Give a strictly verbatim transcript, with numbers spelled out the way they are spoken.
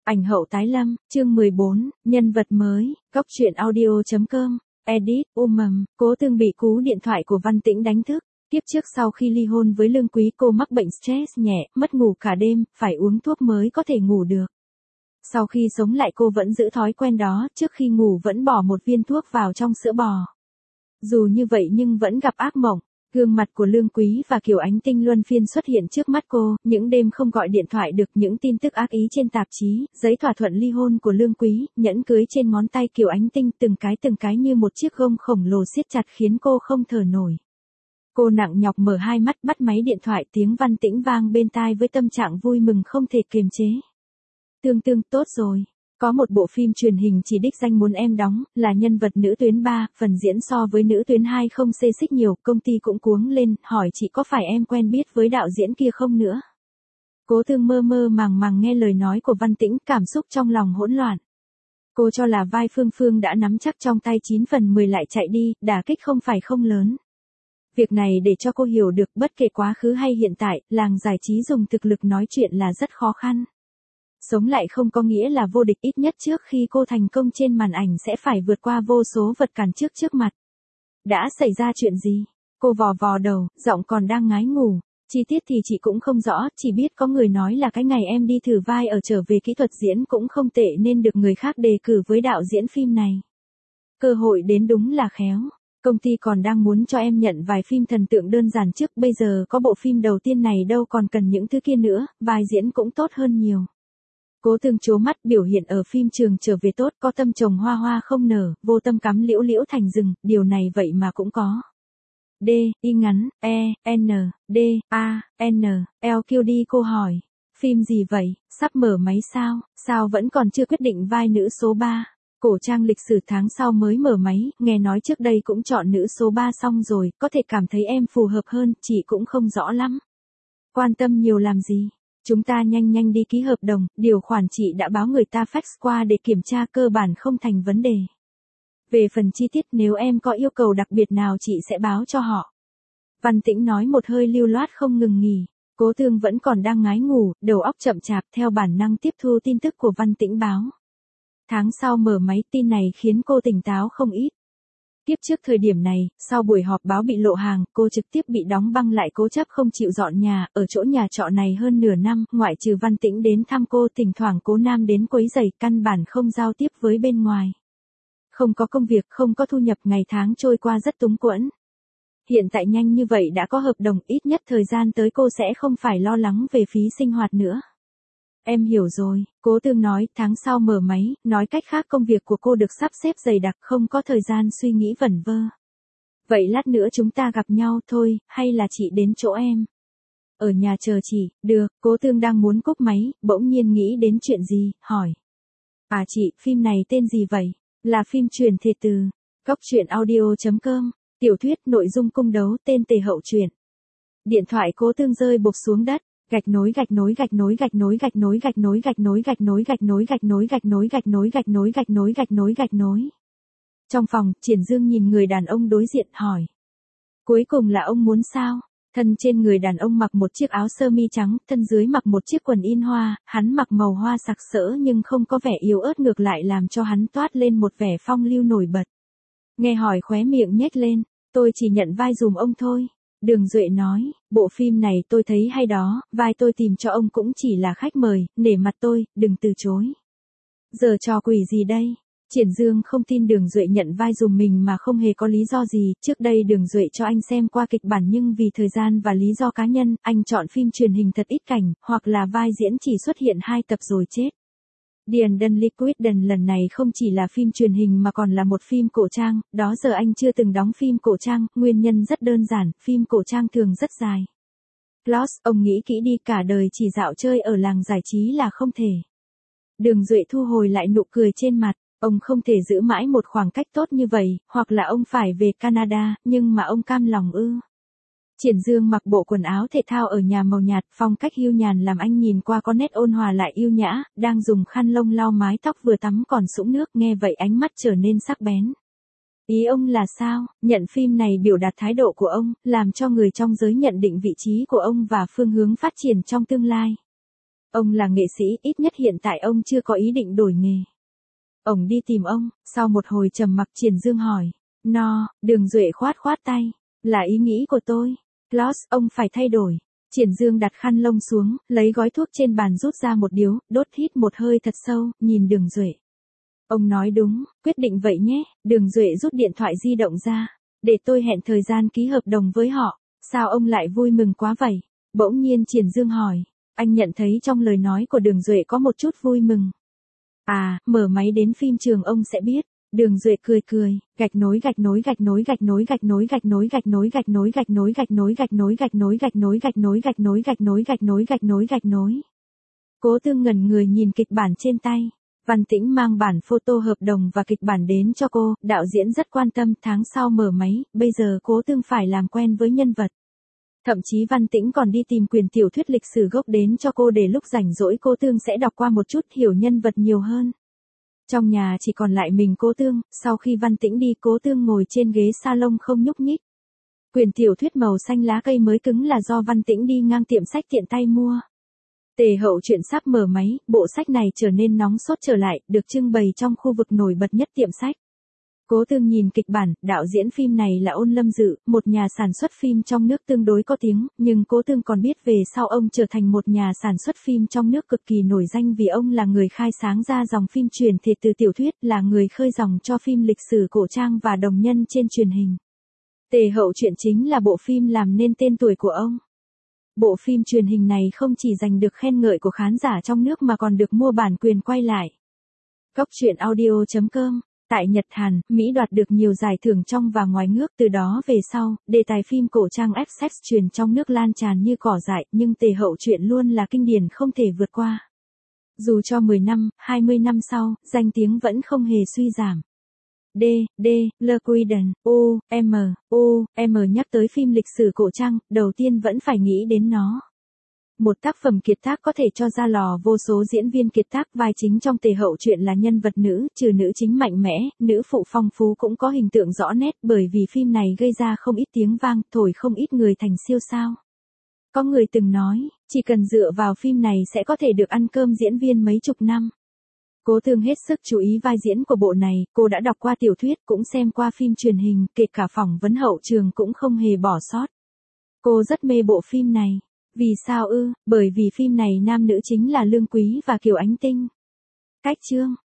Ảnh hậu tái lâm, chương mười bốn, nhân vật mới, góc truyện audio.com, edit, umầm, Cố Tương bị cú điện thoại của Văn Tĩnh đánh thức. Tiếp trước sau khi ly hôn với Lương Quý cô mắc bệnh stress nhẹ, mất ngủ cả đêm, phải uống thuốc mới có thể ngủ được. Sau khi sống lại cô vẫn giữ thói quen đó, trước khi ngủ vẫn bỏ một viên thuốc vào trong sữa bò. Dù như vậy nhưng vẫn gặp ác mộng. Gương mặt của Lương Quý và Kiều Ánh Tinh luân phiên xuất hiện trước mắt cô, những đêm không gọi điện thoại được, những tin tức ác ý trên tạp chí, giấy thỏa thuận ly hôn của Lương Quý, nhẫn cưới trên ngón tay Kiều Ánh Tinh, từng cái từng cái như một chiếc gông khổng lồ siết chặt khiến cô không thở nổi. Cô nặng nhọc mở hai mắt bắt máy điện thoại, tiếng Văn Tĩnh vang bên tai với tâm trạng vui mừng không thể kiềm chế. Tương Tương, tốt rồi. Có một bộ phim truyền hình chỉ đích danh muốn em đóng, là nhân vật nữ tuyến ba, phần diễn so với nữ tuyến hai không xê xích nhiều, công ty cũng cuống lên, hỏi chị có phải em quen biết với đạo diễn kia không nữa. Cố Tương mơ mơ màng màng nghe lời nói của Văn Tĩnh, cảm xúc trong lòng hỗn loạn. Cô cho là vai Phương Phương đã nắm chắc trong tay chín phần mười lại chạy đi, đả kích không phải không lớn. Việc này để cho cô hiểu được bất kể quá khứ hay hiện tại, làng giải trí dùng thực lực nói chuyện là rất khó khăn. Sống lại không có nghĩa là vô địch, ít nhất trước khi cô thành công trên màn ảnh sẽ phải vượt qua vô số vật cản trước trước mặt. Đã xảy ra chuyện gì? Cô vò vò đầu, giọng còn đang ngái ngủ. Chi tiết thì chị cũng không rõ, chỉ biết có người nói là cái ngày em đi thử vai ở trở về kỹ thuật diễn cũng không tệ nên được người khác đề cử với đạo diễn phim này. Cơ hội đến đúng là khéo. Công ty còn đang muốn cho em nhận vài phim thần tượng đơn giản trước, bây giờ có bộ phim đầu tiên này đâu còn cần những thứ kia nữa, vai diễn cũng tốt hơn nhiều. Cố Tương trố mắt, biểu hiện ở phim Trường Trở Về tốt, có tâm trồng hoa hoa không nở, vô tâm cắm liễu liễu thành rừng, điều này vậy mà cũng có. D, Y ngắn, E, N, D, A, N, L kêu đi. Cô hỏi, phim gì vậy, sắp mở máy sao, sao vẫn còn chưa quyết định vai nữ số ba. Cổ trang lịch sử tháng sau mới mở máy, nghe nói trước đây cũng chọn nữ số ba xong rồi, có thể cảm thấy em phù hợp hơn, chị cũng không rõ lắm. Quan tâm nhiều làm gì? Chúng ta nhanh nhanh đi ký hợp đồng, điều khoản chị đã báo người ta fax qua để kiểm tra, cơ bản không thành vấn đề. Về phần chi tiết nếu em có yêu cầu đặc biệt nào chị sẽ báo cho họ. Văn Tĩnh nói một hơi lưu loát không ngừng nghỉ. Cố Tương vẫn còn đang ngái ngủ, đầu óc chậm chạp, theo bản năng tiếp thu tin tức của Văn Tĩnh báo. Tháng sau mở máy, tin này khiến cô tỉnh táo không ít. Tiếp trước thời điểm này, sau buổi họp báo bị lộ hàng, cô trực tiếp bị đóng băng lại, cố chấp không chịu dọn nhà, ở chỗ nhà trọ này hơn nửa năm, ngoại trừ Văn Tĩnh đến thăm cô, thỉnh thoảng Cố Nam đến quấy rầy, căn bản không giao tiếp với bên ngoài. Không có công việc, không có thu nhập, ngày tháng trôi qua rất túng quẫn. Hiện tại nhanh như vậy đã có hợp đồng, ít nhất thời gian tới cô sẽ không phải lo lắng về phí sinh hoạt nữa. Em hiểu rồi, Cố Tương nói, tháng sau mở máy, nói cách khác công việc của cô được sắp xếp dày đặc, không có thời gian suy nghĩ vẩn vơ. Vậy lát nữa chúng ta gặp nhau thôi, hay là chị đến chỗ em? Ở nhà chờ chị, được. Cố Tương đang muốn cúp máy, bỗng nhiên nghĩ đến chuyện gì, hỏi. À chị, phim này tên gì vậy? Là phim truyền thể từ góc truyện audio.com, tiểu thuyết, nội dung cung đấu, tên Tề Hậu truyện. Điện thoại Cố Tương rơi bộp xuống đất. Gạch nối gạch nối gạch nối gạch nối gạch nối gạch nối gạch nối gạch nối gạch nối gạch nối gạch nối gạch nối gạch nối gạch nối gạch nối gạch nối. Trong phòng, Triển Dương nhìn người đàn ông đối diện, hỏi. Cuối cùng là ông muốn sao? Thân trên người đàn ông mặc một chiếc áo sơ mi trắng, thân dưới mặc một chiếc quần in hoa, hắn mặc màu hoa sặc sỡ nhưng không có vẻ yếu ớt, ngược lại làm cho hắn toát lên một vẻ phong lưu nổi bật. Nghe hỏi khóe miệng nhếch lên, tôi chỉ nhận vai dùm ông thôi. Đường Duệ nói, bộ phim này tôi thấy hay đó, vai tôi tìm cho ông cũng chỉ là khách mời, nể mặt tôi, đừng từ chối. Giờ trò quỷ gì đây? Triển Dương không tin Đường Duệ nhận vai dùm mình mà không hề có lý do gì, trước đây Đường Duệ cho anh xem qua kịch bản nhưng vì thời gian và lý do cá nhân, anh chọn phim truyền hình thật ít cảnh, hoặc là vai diễn chỉ xuất hiện hai tập rồi chết. London Liquidation lần này không chỉ là phim truyền hình mà còn là một phim cổ trang, đó giờ anh chưa từng đóng phim cổ trang, nguyên nhân rất đơn giản, phim cổ trang thường rất dài. Plus, ông nghĩ kỹ đi, cả đời chỉ dạo chơi ở làng giải trí là không thể. Đường Duệ thu hồi lại nụ cười trên mặt, ông không thể giữ mãi một khoảng cách tốt như vậy, hoặc là ông phải về Canada, nhưng mà ông cam lòng ư. Triển Dương mặc bộ quần áo thể thao ở nhà màu nhạt, phong cách hiu nhàn làm anh nhìn qua có nét ôn hòa lại yêu nhã, đang dùng khăn lông lau mái tóc vừa tắm còn sũng nước, nghe vậy ánh mắt trở nên sắc bén. Ý ông là sao? Nhận phim này biểu đạt thái độ của ông, làm cho người trong giới nhận định vị trí của ông và phương hướng phát triển trong tương lai. Ông là nghệ sĩ, ít nhất hiện tại ông chưa có ý định đổi nghề. Ông đi tìm ông, sau một hồi trầm mặc Triển Dương hỏi. No, Đường Duệ khoát khoát tay. Là ý nghĩ của tôi. Klaus, ông phải thay đổi. Triển Dương đặt khăn lông xuống, lấy gói thuốc trên bàn rút ra một điếu, đốt hít một hơi thật sâu, nhìn Đường Duệ. Ông nói đúng, quyết định vậy nhé. Đường Duệ rút điện thoại di động ra. Để tôi hẹn thời gian ký hợp đồng với họ. Sao ông lại vui mừng quá vậy? Bỗng nhiên Triển Dương hỏi. Anh nhận thấy trong lời nói của Đường Duệ có một chút vui mừng. À, mở máy đến phim trường ông sẽ biết. Đường Duệ cười cười, gạch nối gạch nối gạch nối gạch nối gạch nối gạch nối gạch nối gạch nối gạch nối gạch nối gạch nối gạch nối gạch nối gạch nối gạch nối gạch nối gạch nối gạch nối gạch nối. Cố Tương ngẩn người nhìn kịch bản trên tay. Văn Tĩnh mang bản photo hợp đồng và kịch bản đến cho cô, đạo diễn rất quan tâm, tháng sau mở máy, bây giờ Cố Tương phải làm quen với nhân vật. Thậm chí Văn Tĩnh còn đi tìm quyền tiểu thuyết lịch sử gốc đến cho cô để lúc rảnh rỗi Cố Tương sẽ đọc qua một chút, hiểu nhân vật nhiều hơn. Trong nhà chỉ còn lại mình Cố Tương, sau khi Văn Tĩnh đi Cố Tương ngồi trên ghế salon không nhúc nhích. Quyền tiểu thuyết màu xanh lá cây mới cứng là do Văn Tĩnh đi ngang tiệm sách tiện tay mua. Tề Hậu Truyện sắp mở máy, bộ sách này trở nên nóng sốt trở lại, được trưng bày trong khu vực nổi bật nhất tiệm sách. Cố Tương nhìn kịch bản, đạo diễn phim này là Ôn Lâm Dự, một nhà sản xuất phim trong nước tương đối có tiếng, nhưng Cố Tương còn biết về sau ông trở thành một nhà sản xuất phim trong nước cực kỳ nổi danh vì ông là người khai sáng ra dòng phim truyền thể từ tiểu thuyết, là người khơi dòng cho phim lịch sử cổ trang và đồng nhân trên truyền hình. Tề Hậu Truyện chính là bộ phim làm nên tên tuổi của ông. Bộ phim truyền hình này không chỉ giành được khen ngợi của khán giả trong nước mà còn được mua bản quyền quay lại. Cóc truyện audio chấm com. Tại Nhật Hàn, Mỹ đoạt được nhiều giải thưởng trong và ngoài nước, từ đó về sau, đề tài phim cổ trang ép ích truyền trong nước lan tràn như cỏ dại, nhưng Tề Hậu Truyện luôn là kinh điển không thể vượt qua. Dù cho mười năm, hai mươi năm sau, danh tiếng vẫn không hề suy giảm. D, D, Le Quiden, U, M, U, M nhắc tới phim lịch sử cổ trang, đầu tiên vẫn phải nghĩ đến nó. Một tác phẩm kiệt tác có thể cho ra lò vô số diễn viên kiệt tác, vai chính trong Tề Hậu Truyện là nhân vật nữ, trừ nữ chính mạnh mẽ, nữ phụ phong phú cũng có hình tượng rõ nét, bởi vì phim này gây ra không ít tiếng vang, thổi không ít người thành siêu sao. Có người từng nói, chỉ cần dựa vào phim này sẽ có thể được ăn cơm diễn viên mấy chục năm. Cố Tương hết sức chú ý vai diễn của bộ này, cô đã đọc qua tiểu thuyết, cũng xem qua phim truyền hình, kể cả phỏng vấn hậu trường cũng không hề bỏ sót. Cô rất mê bộ phim này. Vì sao ư? Bởi vì phim này nam nữ chính là Lương Quý và Kiều Ánh Tinh. Cách chương